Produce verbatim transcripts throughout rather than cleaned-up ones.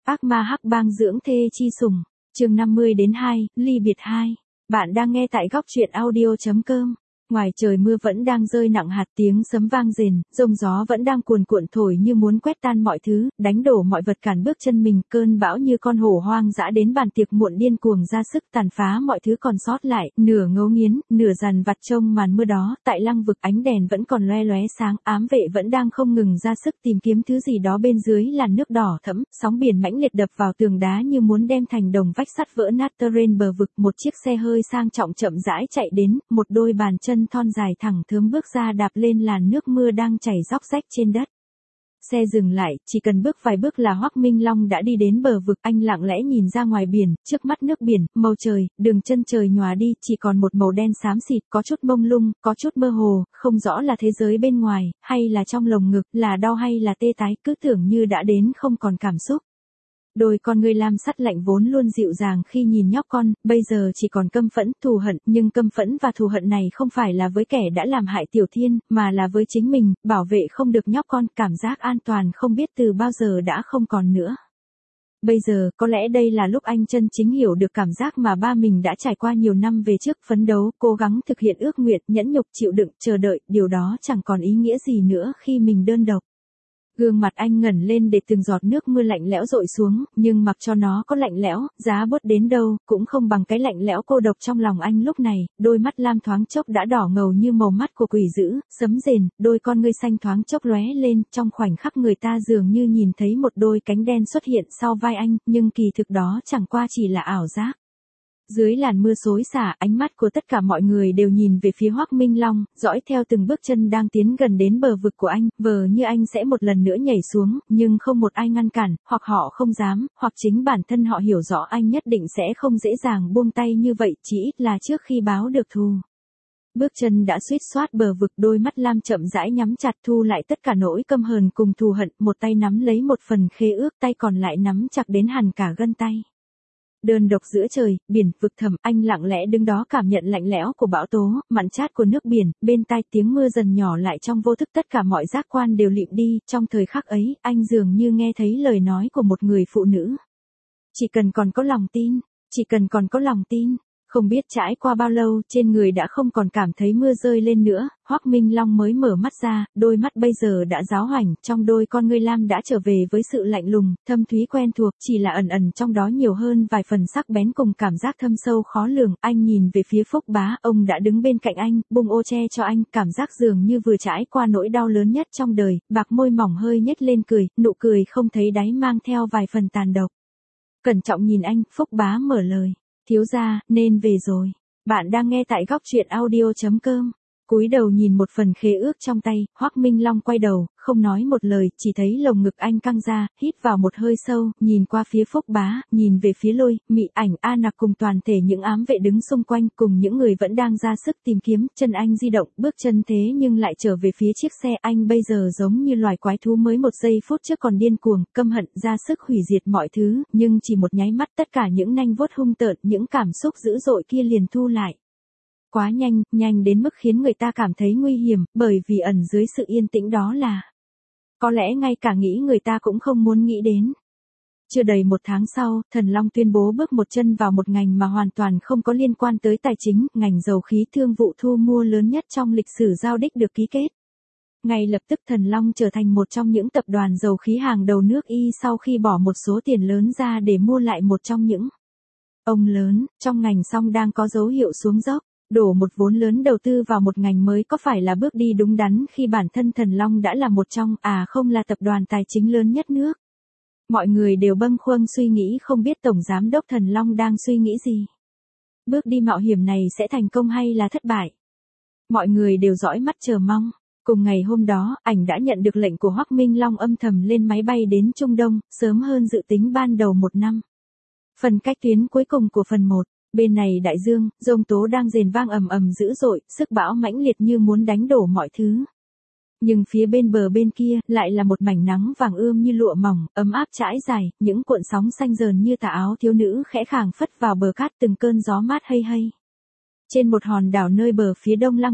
Ác ma hắc bang dưỡng thê chi sủng, chương năm mươi đến hai, ly biệt hai. Bạn đang nghe tại góc truyện audio chấm com. Ngoài trời mưa vẫn đang rơi nặng hạt, tiếng sấm vang rền, rông gió vẫn đang cuồn cuộn thổi như muốn quét tan mọi thứ, đánh đổ mọi vật cản bước chân mình, cơn bão như con hổ hoang dã đến bàn tiệc muộn điên cuồng ra sức tàn phá mọi thứ còn sót lại, nửa ngấu nghiến, nửa dằn vặt trông màn mưa đó, tại lăng vực ánh đèn vẫn còn loe loé sáng, ám vệ vẫn đang không ngừng ra sức tìm kiếm thứ gì đó bên dưới làn nước đỏ thẫm, sóng biển mãnh liệt đập vào tường đá như muốn đem thành đồng vách sắt vỡ nát. Terrain bờ vực, một chiếc xe hơi sang trọng chậm rãi chạy đến, một đôi bàn chân thon dài thẳng thớm bước ra đạp lên làn nước mưa đang chảy róc rách trên đất. Xe dừng lại, chỉ cần bước vài bước là Hoắc Minh Long đã đi đến bờ vực. Anh lặng lẽ nhìn ra ngoài biển, trước mắt nước biển, màu trời, đường chân trời nhòa đi, chỉ còn một màu đen xám xịt, có chút mông lung, có chút mơ hồ, không rõ là thế giới bên ngoài, hay là trong lồng ngực, là đau hay là tê tái, cứ tưởng như đã đến không còn cảm xúc. Đôi con ngươi lam sắt lạnh vốn luôn dịu dàng khi nhìn nhóc con, bây giờ chỉ còn căm phẫn, thù hận, nhưng căm phẫn và thù hận này không phải là với kẻ đã làm hại Tiểu Thiên, mà là với chính mình, bảo vệ không được nhóc con, cảm giác an toàn không biết từ bao giờ đã không còn nữa. Bây giờ, có lẽ đây là lúc anh chân chính hiểu được cảm giác mà ba mình đã trải qua nhiều năm về trước, phấn đấu, cố gắng thực hiện ước nguyện, nhẫn nhục, chịu đựng, chờ đợi, điều đó chẳng còn ý nghĩa gì nữa khi mình đơn độc. Gương mặt anh ngẩng lên để từng giọt nước mưa lạnh lẽo dội xuống, nhưng mặc cho nó có lạnh lẽo, giá buốt đến đâu, cũng không bằng cái lạnh lẽo cô độc trong lòng anh lúc này. Đôi mắt lam thoáng chốc đã đỏ ngầu như màu mắt của quỷ dữ, sấm rền, đôi con ngươi xanh thoáng chốc lóe lên, trong khoảnh khắc người ta dường như nhìn thấy một đôi cánh đen xuất hiện sau vai anh, nhưng kỳ thực đó chẳng qua chỉ là ảo giác. Dưới làn mưa xối xả, ánh mắt của tất cả mọi người đều nhìn về phía Hoắc Minh Long, dõi theo từng bước chân đang tiến gần đến bờ vực của anh, vờ như anh sẽ một lần nữa nhảy xuống, nhưng không một ai ngăn cản, hoặc họ không dám, hoặc chính bản thân họ hiểu rõ anh nhất định sẽ không dễ dàng buông tay như vậy, chỉ ít là trước khi báo được thù. Bước chân đã suýt soát bờ vực, đôi mắt lam chậm rãi nhắm chặt, thu lại tất cả nỗi căm hờn cùng thù hận, một tay nắm lấy một phần khế ước, tay còn lại nắm chặt đến hằn cả gân tay. Đơn độc giữa trời, biển, vực thẳm, anh lặng lẽ đứng đó cảm nhận lạnh lẽo của bão tố, mặn chát của nước biển, bên tai tiếng mưa dần nhỏ lại trong vô thức, tất cả mọi giác quan đều lịm đi, trong thời khắc ấy, anh dường như nghe thấy lời nói của một người phụ nữ. Chỉ cần còn có lòng tin, chỉ cần còn có lòng tin. Không biết trải qua bao lâu, trên người đã không còn cảm thấy mưa rơi lên nữa, Hoắc Minh Long mới mở mắt ra, đôi mắt bây giờ đã giáo hoành, trong đôi con ngươi lam đã trở về với sự lạnh lùng, thâm thúy quen thuộc, chỉ là ẩn ẩn trong đó nhiều hơn vài phần sắc bén cùng cảm giác thâm sâu khó lường. Anh nhìn về phía Phúc Bá, ông đã đứng bên cạnh anh, bung ô che cho anh, cảm giác dường như vừa trải qua nỗi đau lớn nhất trong đời, bạc môi mỏng hơi nhếch lên cười, nụ cười không thấy đáy mang theo vài phần tàn độc. Cẩn trọng nhìn anh, Phúc Bá mở lời. Thiếu gia, nên về rồi. Bạn đang nghe tại góc truyện audio chấm com. Cúi đầu nhìn một phần khế ước trong tay, Hoắc Minh Long quay đầu, không nói một lời, chỉ thấy lồng ngực anh căng ra, hít vào một hơi sâu, nhìn qua phía Phúc Bá, nhìn về phía Lôi, Mị, Ảnh, A Nặc cùng toàn thể những ám vệ đứng xung quanh, cùng những người vẫn đang ra sức tìm kiếm. Chân anh di động, bước chân thế nhưng lại trở về phía chiếc xe. Anh bây giờ giống như loài quái thú mới một giây phút trước còn điên cuồng, căm hận, ra sức hủy diệt mọi thứ, nhưng chỉ một nháy mắt tất cả những nanh vuốt hung tợn, những cảm xúc dữ dội kia liền thu lại. Quá nhanh, nhanh đến mức khiến người ta cảm thấy nguy hiểm, bởi vì ẩn dưới sự yên tĩnh đó là, có lẽ ngay cả nghĩ người ta cũng không muốn nghĩ đến. Chưa đầy một tháng sau, Thần Long tuyên bố bước một chân vào một ngành mà hoàn toàn không có liên quan tới tài chính, ngành dầu khí, thương vụ thu mua lớn nhất trong lịch sử giao đích được ký kết. Ngay lập tức Thần Long trở thành một trong những tập đoàn dầu khí hàng đầu nước Y sau khi bỏ một số tiền lớn ra để mua lại một trong những ông lớn trong ngành, song đang có dấu hiệu xuống dốc. Đổ một vốn lớn đầu tư vào một ngành mới có phải là bước đi đúng đắn khi bản thân Thần Long đã là một trong, à không là tập đoàn tài chính lớn nhất nước. Mọi người đều bâng khuâng suy nghĩ không biết Tổng Giám đốc Thần Long đang suy nghĩ gì. Bước đi mạo hiểm này sẽ thành công hay là thất bại? Mọi người đều dõi mắt chờ mong. Cùng ngày hôm đó, Ảnh đã nhận được lệnh của Hoắc Minh Long âm thầm lên máy bay đến Trung Đông, sớm hơn dự tính ban đầu một năm. Phần cách tuyến cuối cùng của phần một. Bên này đại dương, giông tố đang rền vang ầm ầm dữ dội, sức bão mãnh liệt như muốn đánh đổ mọi thứ. Nhưng phía bên bờ bên kia, lại là một mảnh nắng vàng ươm như lụa mỏng, ấm áp trải dài, những cuộn sóng xanh dờn như tà áo thiếu nữ khẽ khàng phất vào bờ cát, từng cơn gió mát hây hây. Trên một hòn đảo nơi bờ phía đông lăng vực,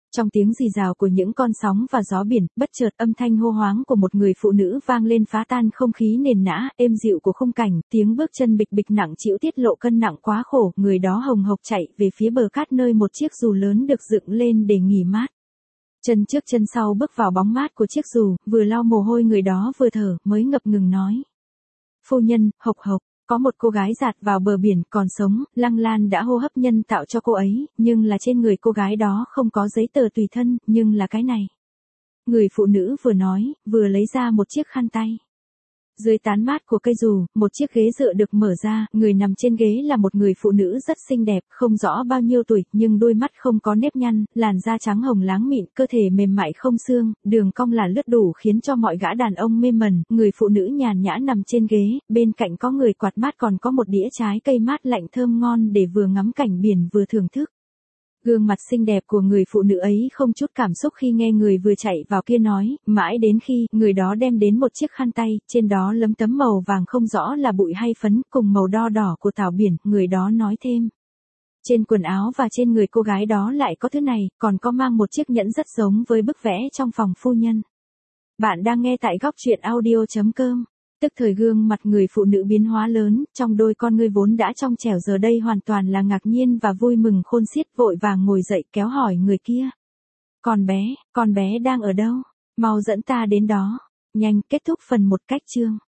Trong tiếng rì rào của những con sóng và gió biển, bất chợt âm thanh hô hoáng của một người phụ nữ vang lên phá tan không khí nền nã, êm dịu của khung cảnh, tiếng bước chân bịch bịch nặng trĩu tiết lộ cân nặng quá khổ, người đó hồng hộc chạy về phía bờ cát nơi một chiếc dù lớn được dựng lên để nghỉ mát. Chân trước chân sau bước vào bóng mát của chiếc dù, vừa lau mồ hôi người đó vừa thở, mới ngập ngừng nói. Phu nhân, hộc hộc. Có một cô gái giạt vào bờ biển còn sống, Lăng Lan đã hô hấp nhân tạo cho cô ấy, nhưng là trên người cô gái đó không có giấy tờ tùy thân, nhưng là cái này. Người phụ nữ vừa nói, vừa lấy ra một chiếc khăn tay. Dưới tán mát của cây dù, một chiếc ghế dựa được mở ra, người nằm trên ghế là một người phụ nữ rất xinh đẹp, không rõ bao nhiêu tuổi, nhưng đôi mắt không có nếp nhăn, làn da trắng hồng láng mịn, cơ thể mềm mại không xương, đường cong là lướt đủ khiến cho mọi gã đàn ông mê mẩn. Người phụ nữ nhàn nhã nằm trên ghế, bên cạnh có người quạt mát còn có một đĩa trái cây mát lạnh thơm ngon để vừa ngắm cảnh biển vừa thưởng thức. Gương mặt xinh đẹp của người phụ nữ ấy không chút cảm xúc khi nghe người vừa chạy vào kia nói, mãi đến khi người đó đem đến một chiếc khăn tay, trên đó lấm tấm màu vàng không rõ là bụi hay phấn, cùng màu đo đỏ của tảo biển, người đó nói thêm. Trên quần áo và trên người cô gái đó lại có thứ này, còn có mang một chiếc nhẫn rất giống với bức vẽ trong phòng phu nhân. Bạn đang nghe tại góc truyện audio chấm com. Tức thời gương mặt người phụ nữ biến hóa lớn, trong đôi con ngươi vốn đã trong trẻo giờ đây hoàn toàn là ngạc nhiên và vui mừng khôn xiết, vội vàng ngồi dậy kéo hỏi người kia. Con bé, con bé đang ở đâu? Mau dẫn ta đến đó. Nhanh, kết thúc phần một cách chương.